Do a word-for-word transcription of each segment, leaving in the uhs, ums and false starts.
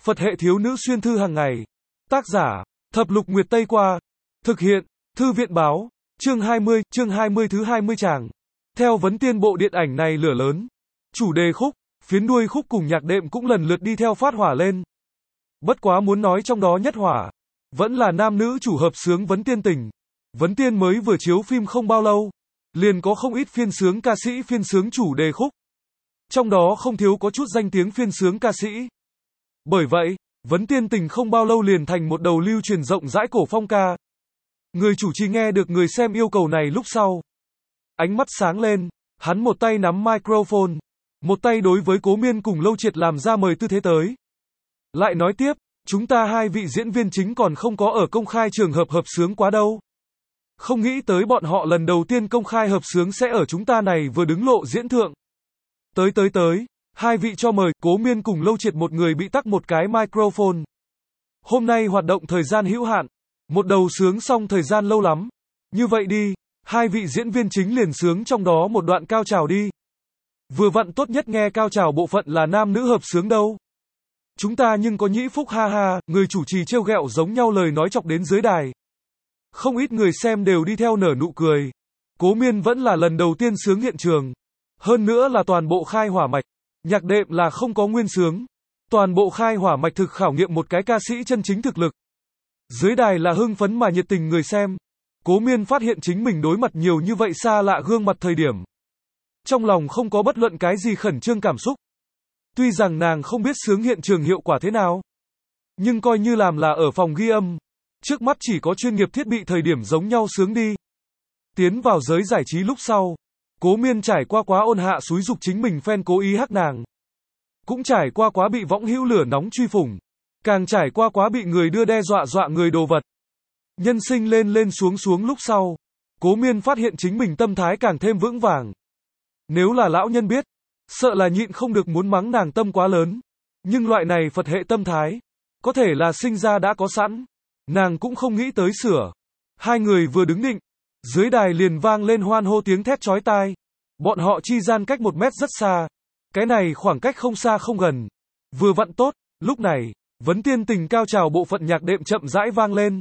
Phật hệ thiếu nữ xuyên thư hàng ngày. Tác giả, Thập Lục Nguyệt Tây Qua. Thực hiện, Thư viện báo. Chương hai mươi, chương hai mươi thứ hai mươi tràng. Theo vấn tiên bộ điện ảnh này lửa lớn. Chủ đề khúc, phiến đuôi khúc cùng nhạc đệm cũng lần lượt đi theo phát hỏa lên. Bất quá muốn nói trong đó nhất hỏa, vẫn là nam nữ chủ hợp sướng Vấn Tiên Tình. Vấn Tiên mới vừa chiếu phim không bao lâu, liền có không ít phiên sướng ca sĩ phiên sướng chủ đề khúc. Trong đó không thiếu có chút danh tiếng phiên sướng ca sĩ. Bởi vậy, Vấn Tiên Tình không bao lâu liền thành một đầu lưu truyền rộng rãi cổ phong ca. Người chủ trì nghe được người xem yêu cầu này lúc sau. Ánh mắt sáng lên, hắn một tay nắm microphone, một tay đối với Cố Miên cùng Lâu Triệt làm ra mời tư thế tới. Lại nói tiếp, chúng ta hai vị diễn viên chính còn không có ở công khai trường hợp hợp sướng quá đâu. Không nghĩ tới bọn họ lần đầu tiên công khai hợp sướng sẽ ở chúng ta này vừa đứng lộ diễn thượng. Tới tới tới, hai vị cho mời, Cố Miên cùng Lâu Triệt một người bị tắc một cái microphone. Hôm nay hoạt động thời gian hữu hạn, một đầu sướng xong thời gian lâu lắm. Như vậy đi, hai vị diễn viên chính liền sướng trong đó một đoạn cao trào đi. Vừa vặn tốt nhất nghe cao trào bộ phận là nam nữ hợp sướng đâu. Chúng ta nhưng có nhĩ phúc ha ha, người chủ trì trêu ghẹo giống nhau lời nói chọc đến dưới đài. Không ít người xem đều đi theo nở nụ cười. Cố Miên vẫn là lần đầu tiên sướng hiện trường. Hơn nữa là toàn bộ khai hỏa mạch. Nhạc đệm là không có nguyên sướng. Toàn bộ khai hỏa mạch thực khảo nghiệm một cái ca sĩ chân chính thực lực. Dưới đài là hưng phấn mà nhiệt tình người xem. Cố Miên phát hiện chính mình đối mặt nhiều như vậy xa lạ gương mặt thời điểm. Trong lòng không có bất luận cái gì khẩn trương cảm xúc. Tuy rằng nàng không biết sướng hiện trường hiệu quả thế nào. Nhưng coi như làm là ở phòng ghi âm. Trước mắt chỉ có chuyên nghiệp thiết bị thời điểm giống nhau sướng đi. Tiến vào giới giải trí lúc sau. Cố Miên trải qua quá ôn hạ xúi dục chính mình fan cố ý hắc nàng. Cũng trải qua quá bị võng hữu lửa nóng truy phủng. Càng trải qua quá bị người đưa đe dọa dọa người đồ vật. Nhân sinh lên lên xuống xuống lúc sau. Cố Miên phát hiện chính mình tâm thái càng thêm vững vàng. Nếu là lão nhân biết, sợ là nhịn không được muốn mắng nàng tâm quá lớn. Nhưng loại này Phật hệ tâm thái, có thể là sinh ra đã có sẵn. Nàng cũng không nghĩ tới sửa. Hai người vừa đứng định, dưới đài liền vang lên hoan hô tiếng thét chói tai. Bọn họ chi gian cách một mét rất xa. Cái này khoảng cách không xa không gần. Vừa vặn tốt, lúc này, Vấn Tiên Tình cao trào bộ phận nhạc đệm chậm rãi vang lên.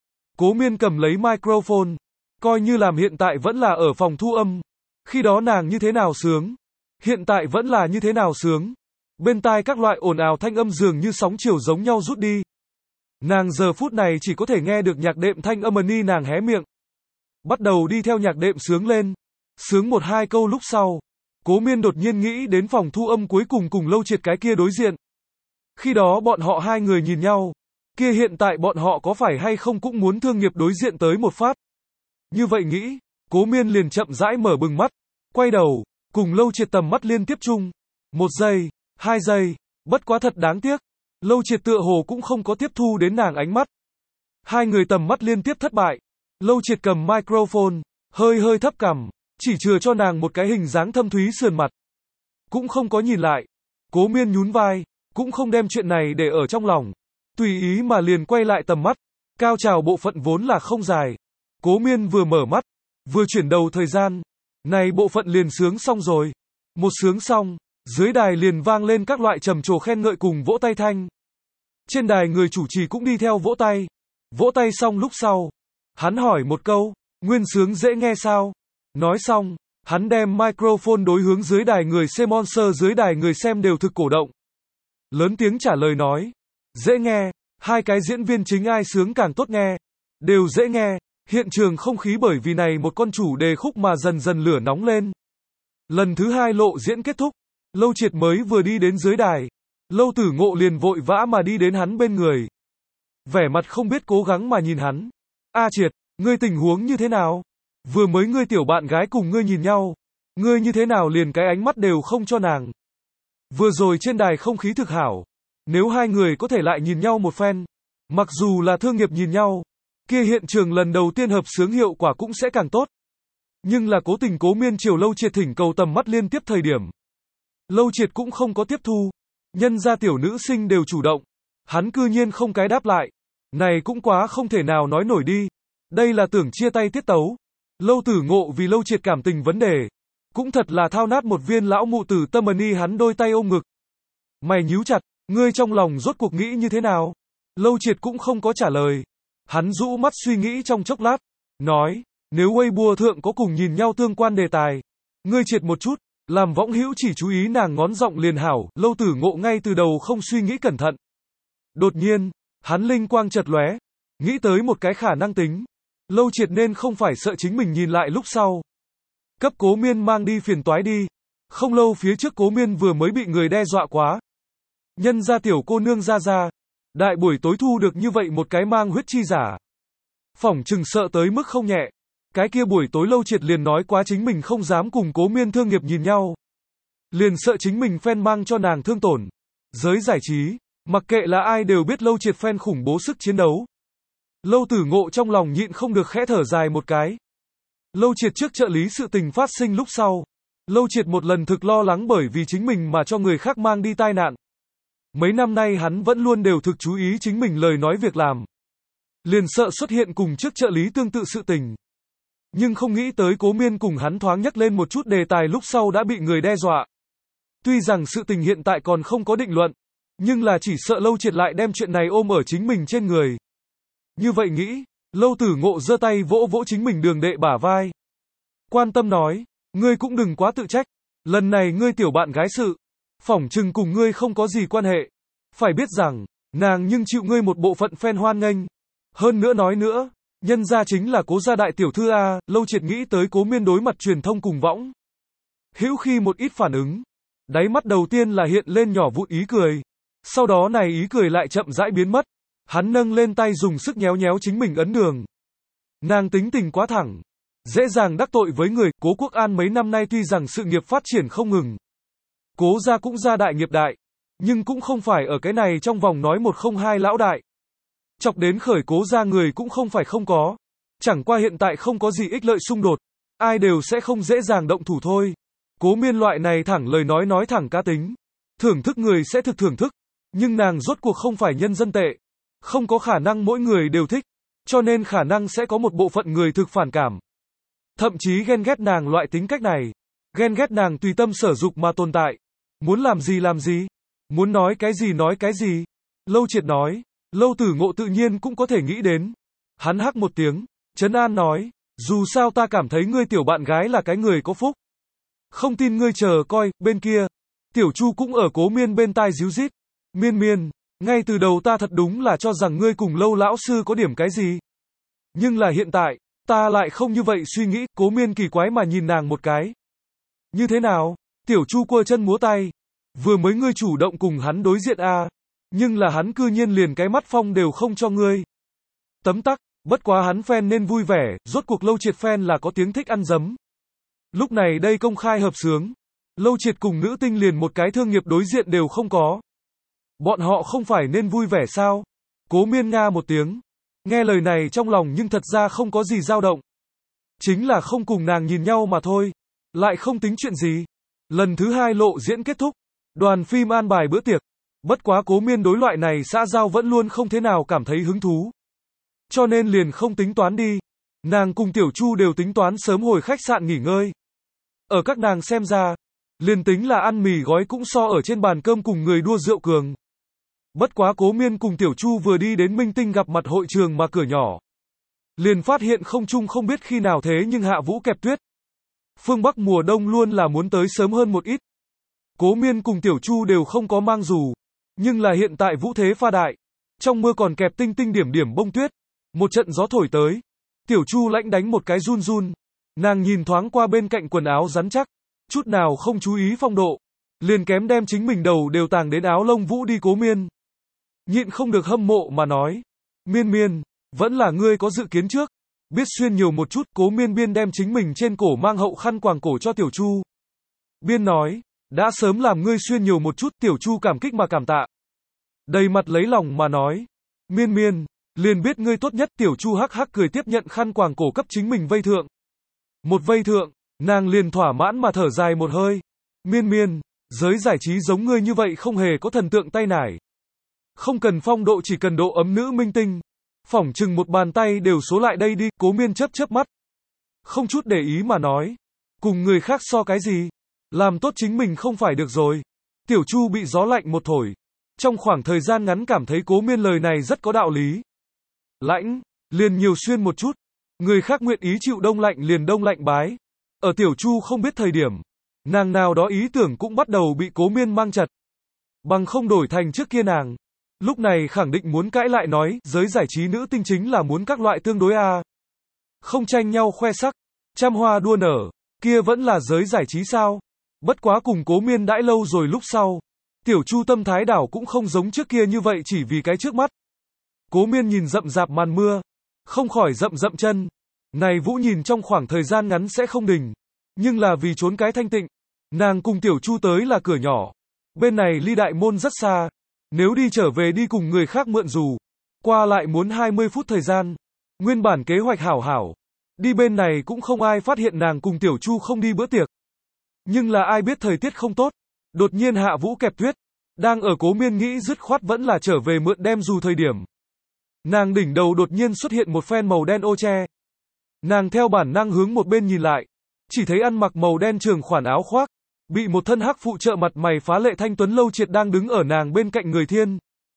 Cố Miên cầm lấy microphone, coi như làm hiện tại vẫn là ở phòng thu âm. Khi đó nàng như thế nào sướng, hiện tại vẫn là như thế nào sướng. Bên tai các loại ồn ào thanh âm dường như sóng chiều giống nhau rút đi. Nàng giờ phút này chỉ có thể nghe được nhạc đệm thanh âm ni nàng hé miệng. Bắt đầu đi theo nhạc đệm sướng lên. Sướng một hai câu lúc sau. Cố Miên đột nhiên nghĩ đến phòng thu âm cuối cùng cùng Lâu Triệt cái kia đối diện. Khi đó bọn họ hai người nhìn nhau. Kia hiện tại bọn họ có phải hay không cũng muốn thương nghiệp đối diện tới một phát. Như vậy nghĩ, Cố Miên liền chậm rãi mở bừng mắt. Quay đầu, cùng Lâu Triệt tầm mắt liên tiếp chung. Một giây, hai giây, bất quá thật đáng tiếc. Lâu Triệt tựa hồ cũng không có tiếp thu đến nàng ánh mắt. Hai người tầm mắt liên tiếp thất bại. Lâu Triệt cầm microphone, hơi hơi thấp cằm, chỉ chừa cho nàng một cái hình dáng thâm thúy sườn mặt. Cũng không có nhìn lại. Cố Miên nhún vai, cũng không đem chuyện này để ở trong lòng. Tùy ý mà liền quay lại tầm mắt. Cao trào bộ phận vốn là không dài. Cố Miên vừa mở mắt, vừa chuyển đầu thời gian. Này bộ phận liền sướng xong rồi. Một sướng xong, dưới đài liền vang lên các loại trầm trồ khen ngợi cùng vỗ tay thanh. Trên đài người chủ trì cũng đi theo vỗ tay. Vỗ tay xong lúc sau, hắn hỏi một câu, nguyên sướng dễ nghe sao? Nói xong, hắn đem microphone đối hướng dưới đài người xem monster dưới đài người xem đều thực cổ động. Lớn tiếng trả lời nói, dễ nghe, hai cái diễn viên chính ai sướng càng tốt nghe. Đều dễ nghe, hiện trường không khí bởi vì này một con chủ đề khúc mà dần dần lửa nóng lên. Lần thứ hai lộ diễn kết thúc, Lâu Triệt mới vừa đi đến dưới đài. Lâu Tử Ngộ liền vội vã mà đi đến hắn bên người. Vẻ mặt không biết cố gắng mà nhìn hắn. A Triệt, ngươi tình huống như thế nào? Vừa mới ngươi tiểu bạn gái cùng ngươi nhìn nhau. Ngươi như thế nào liền cái ánh mắt đều không cho nàng. Vừa rồi trên đài không khí thực hảo. Nếu hai người có thể lại nhìn nhau một phen. Mặc dù là thương nghiệp nhìn nhau. Kia hiện trường lần đầu tiên hợp sướng hiệu quả cũng sẽ càng tốt. Nhưng là cố tình Cố Miên chiều Lâu Triệt thỉnh cầu tầm mắt liên tiếp thời điểm. Lâu Triệt cũng không có tiếp thu. Nhân gia tiểu nữ sinh đều chủ động. Hắn cư nhiên không cái đáp lại. Này cũng quá không thể nào nói nổi đi. Đây là tưởng chia tay tiết tấu. Lâu Tử Ngộ vì Lâu Triệt cảm tình vấn đề. Cũng thật là thao nát một viên lão mụ tử tâm ni hắn đôi tay ôm ngực. Mày nhíu chặt, Ngươi trong lòng rốt cuộc nghĩ như thế nào? Lâu Triệt cũng không có trả lời. Hắn rũ mắt suy nghĩ trong chốc lát, nói, nếu Weibo thượng có cùng nhìn nhau tương quan đề tài, ngươi triệt một chút, làm Võng Hữu chỉ chú ý nàng ngón giọng liền hảo, Lâu Tử Ngộ ngay từ đầu không suy nghĩ cẩn thận. Đột nhiên, hắn linh quang chợt lóe, nghĩ tới một cái khả năng tính. Lâu Triệt nên không phải sợ chính mình nhìn lại lúc sau. Cấp Cố Miên mang đi phiền toái đi. Không lâu phía trước Cố Miên vừa mới bị người đe dọa quá. Nhân ra tiểu cô nương ra ra. Đại buổi tối thu được như vậy một cái mang huyết chi giả. Phỏng chừng sợ tới mức không nhẹ. Cái kia buổi tối Lâu Triệt liền nói quá chính mình không dám cùng Cố Miên thương nghiệp nhìn nhau. Liền sợ chính mình fan mang cho nàng thương tổn. Giới giải trí, mặc kệ là ai đều biết Lâu Triệt fan khủng bố sức chiến đấu. Lâu Tử Ngộ trong lòng nhịn không được khẽ thở dài một cái. Lâu Triệt trước trợ lý sự tình phát sinh lúc sau. Lâu Triệt một lần thực lo lắng bởi vì chính mình mà cho người khác mang đi tai nạn. Mấy năm nay hắn vẫn luôn đều thực chú ý chính mình lời nói việc làm. Liền sợ xuất hiện cùng trước trợ lý tương tự sự tình. Nhưng không nghĩ tới Cố Miên cùng hắn thoáng nhắc lên một chút đề tài lúc sau đã bị người đe dọa. Tuy rằng sự tình hiện tại còn không có định luận, nhưng là chỉ sợ Lâu Triệt lại đem chuyện này ôm ở chính mình trên người. Như vậy nghĩ, Lâu Tử Ngộ giơ tay vỗ vỗ chính mình đường đệ bả vai. Quan tâm nói, ngươi cũng đừng quá tự trách, lần này ngươi tiểu bạn gái sự, phỏng chừng cùng ngươi không có gì quan hệ. Phải biết rằng, nàng nhưng chịu ngươi một bộ phận fan hoan nghênh. Hơn nữa nói nữa, nhân gia chính là Cố gia đại tiểu thư a. Lâu Triệt nghĩ tới Cố Miên đối mặt truyền thông cùng Võng Hữu khi một ít phản ứng. Đáy mắt đầu tiên là hiện lên nhỏ vụn ý cười. Sau đó này ý cười lại chậm rãi biến mất. Hắn nâng lên tay dùng sức nhéo nhéo chính mình ấn đường. Nàng tính tình quá thẳng. Dễ dàng đắc tội với người. Cố Quốc An mấy năm nay tuy rằng sự nghiệp phát triển không ngừng. Cố gia cũng gia đại nghiệp đại. Nhưng cũng không phải ở cái này trong vòng nói một không hai lão đại. Chọc đến khởi Cố gia người cũng không phải không có. Chẳng qua hiện tại không có gì ích lợi xung đột. Ai đều sẽ không dễ dàng động thủ thôi. Cố Miên loại này thẳng lời nói nói thẳng cá tính. Thưởng thức người sẽ thực thưởng thức. Nhưng nàng rốt cuộc không phải nhân dân tệ. Không có khả năng mỗi người đều thích. Cho nên khả năng sẽ có một bộ phận người thực phản cảm. Thậm chí ghen ghét nàng loại tính cách này. Ghen ghét nàng tùy tâm sở dục mà tồn tại. Muốn làm gì làm gì. Muốn nói cái gì nói cái gì. Lâu Triệt nói. Lâu Tử Ngộ tự nhiên cũng có thể nghĩ đến. Hắn hắc một tiếng. Trấn an nói. Dù sao ta cảm thấy ngươi tiểu bạn gái là cái người có phúc. Không tin ngươi chờ coi. Bên kia. Tiểu Chu cũng ở Cố Miên bên tai díu dít. Miên Miên. Ngay từ đầu ta thật đúng là cho rằng ngươi cùng Lâu lão sư có điểm cái gì. Nhưng là hiện tại, ta lại không như vậy suy nghĩ. Cố Miên kỳ quái mà nhìn nàng một cái. Như thế nào? Tiểu Chu quơ chân múa tay. Vừa mới ngươi chủ động cùng hắn đối diện a, nhưng là hắn cư nhiên liền cái mắt phong đều không cho ngươi. Tấm tắc, bất quá hắn fan nên vui vẻ, rốt cuộc Lâu Triệt fan là có tiếng thích ăn dấm. Lúc này đây công khai hợp xướng. Lâu Triệt cùng nữ tinh liền một cái thương nghiệp đối diện đều không có. Bọn họ không phải nên vui vẻ sao? Cố Miên nga một tiếng. Nghe lời này trong lòng nhưng thật ra không có gì dao động. Chính là không cùng nàng nhìn nhau mà thôi. Lại không tính chuyện gì. Lần thứ hai lộ diễn kết thúc. Đoàn phim an bài bữa tiệc. Bất quá Cố Miên đối loại này xã giao vẫn luôn không thế nào cảm thấy hứng thú. Cho nên liền không tính toán đi. Nàng cùng Tiểu Chu đều tính toán sớm hồi khách sạn nghỉ ngơi. Ở các nàng xem ra, liền tính là ăn mì gói cũng so ở trên bàn cơm cùng người đua rượu cường. Bất quá Cố Miên cùng Tiểu Chu vừa đi đến Minh Tinh gặp mặt hội trường mà cửa nhỏ. Liền phát hiện không chung không biết khi nào thế nhưng hạ vũ kẹp tuyết. Phương Bắc mùa đông luôn là muốn tới sớm hơn một ít. Cố Miên cùng Tiểu Chu đều không có mang dù. Nhưng là hiện tại vũ thế pha đại. Trong mưa còn kẹp tinh tinh điểm điểm bông tuyết. Một trận gió thổi tới. Tiểu Chu lãnh đánh một cái run run. Nàng nhìn thoáng qua bên cạnh quần áo rắn chắc. Chút nào không chú ý phong độ. Liền kém đem chính mình đầu đều tàng đến áo lông vũ đi. Cố Miên nhịn không được hâm mộ mà nói. Miên Miên, vẫn là ngươi có dự kiến trước. Biết xuyên nhiều một chút. Cố Miên biên đem chính mình trên cổ mang hậu khăn quàng cổ cho Tiểu Chu. Biên nói. Đã sớm làm ngươi xuyên nhiều một chút. Tiểu Chu cảm kích mà cảm tạ. Đầy mặt lấy lòng mà nói. Miên Miên, liền biết ngươi tốt nhất. Tiểu Chu hắc hắc cười tiếp nhận khăn quàng cổ cấp chính mình vây thượng. Một vây thượng, nàng liền thỏa mãn mà thở dài một hơi. Miên Miên, giới giải trí giống ngươi như vậy không hề có thần tượng tay nải. Không cần phong độ, chỉ cần độ ấm nữ minh tinh. Phỏng chừng một bàn tay đều số lại đây đi. Cố Miên chớp chớp mắt. Không chút để ý mà nói. Cùng người khác so cái gì? Làm tốt chính mình không phải được rồi. Tiểu Chu bị gió lạnh một thổi. Trong khoảng thời gian ngắn cảm thấy Cố Miên lời này rất có đạo lý. Lãnh, liền nhiều xuyên một chút. Người khác nguyện ý chịu đông lạnh liền đông lạnh bái. Ở Tiểu Chu không biết thời điểm, nàng nào đó ý tưởng cũng bắt đầu bị Cố Miên mang chặt. Bằng không đổi thành trước kia nàng. Lúc này khẳng định muốn cãi lại nói, giới giải trí nữ tinh chính là muốn các loại tương đối a. Không tranh nhau khoe sắc, trăm hoa đua nở, kia vẫn là giới giải trí sao? Bất quá cùng Cố Miên đãi lâu rồi lúc sau. Tiểu Chu tâm thái đảo cũng không giống trước kia như vậy chỉ vì cái trước mắt. Cố Miên nhìn rậm rạp màn mưa, không khỏi rậm rậm chân. Này Vũ nhìn trong khoảng thời gian ngắn sẽ không đình, nhưng là vì trốn cái thanh tịnh, nàng cùng Tiểu Chu tới là cửa nhỏ. Bên này ly đại môn rất xa, nếu đi trở về đi cùng người khác mượn dù, qua lại muốn hai mươi phút thời gian. Nguyên bản kế hoạch hảo hảo, đi bên này cũng không ai phát hiện nàng cùng Tiểu Chu không đi bữa tiệc. Nhưng là ai biết thời tiết không tốt, đột nhiên hạ vũ kẹp tuyết, đang ở Cố Miên nghĩ dứt khoát vẫn là trở về mượn đem dù thời điểm. Nàng đỉnh đầu đột nhiên xuất hiện một phen màu đen ô che. Nàng theo bản năng hướng một bên nhìn lại, chỉ thấy ăn mặc màu đen trường khoản áo khoác, bị một thân hắc phụ trợ mặt mày phá lệ thanh tuấn Lâu Triệt đang đứng ở nàng bên cạnh người thiên.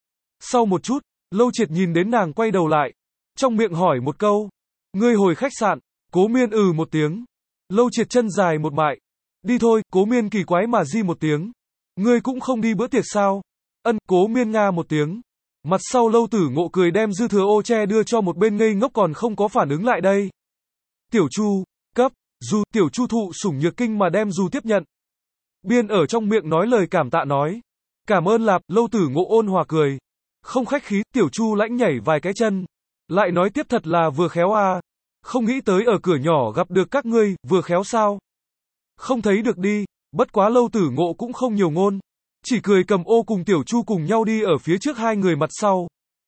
Sau một chút, Lâu Triệt nhìn đến nàng quay đầu lại, trong miệng hỏi một câu, ngươi hồi khách sạn. Cố Miên ừ một tiếng. Lâu Triệt chân dài một mại, đi thôi. Cố Miên kỳ quái mà di một tiếng, ngươi cũng không đi bữa tiệc sao? Ân. Cố Miên nga một tiếng. Mặt sau Lâu Tử Ngộ cười đem dư thừa ô che đưa cho một bên ngây ngốc còn không có phản ứng lại đây. Tiểu Chu, cấp, dù. Tiểu Chu thụ sủng nhược kinh mà đem dù tiếp nhận. Biên ở trong miệng nói lời cảm tạ nói, cảm ơn lạp. Lâu Tử Ngộ ôn hòa cười, không khách khí. Tiểu Chu lãnh nhảy vài cái chân, lại nói tiếp thật là vừa khéo a, không nghĩ tới ở cửa nhỏ gặp được các ngươi, vừa khéo sao? Không thấy được đi. Bất quá Lâu Tử Ngộ cũng không nhiều ngôn, chỉ cười cầm ô cùng Tiểu Chu cùng nhau đi ở phía trước hai người mặt sau.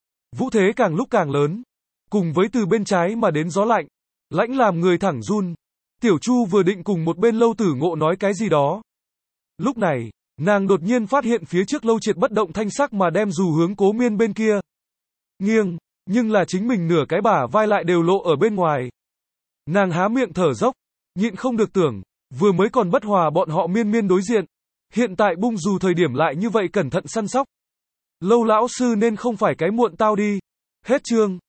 Vũ thế càng lúc càng lớn, cùng với từ bên trái mà đến gió lạnh, lãnh làm người thẳng run. Tiểu Chu vừa định cùng một bên Lâu Tử Ngộ nói cái gì đó. Lúc này, nàng đột nhiên phát hiện phía trước Lâu Triệt bất động thanh sắc mà đem dù hướng Cố Miên bên kia nghiêng, nhưng là chính mình nửa cái bả vai lại đều lộ ở bên ngoài. Nàng há miệng thở dốc, nhịn không được tưởng, vừa mới còn bất hòa bọn họ miên miên đối diện, hiện tại bung dù thời điểm lại như vậy cẩn thận săn sóc. Lâu lão sư nên không phải cái muộn tao đi. Hết chương.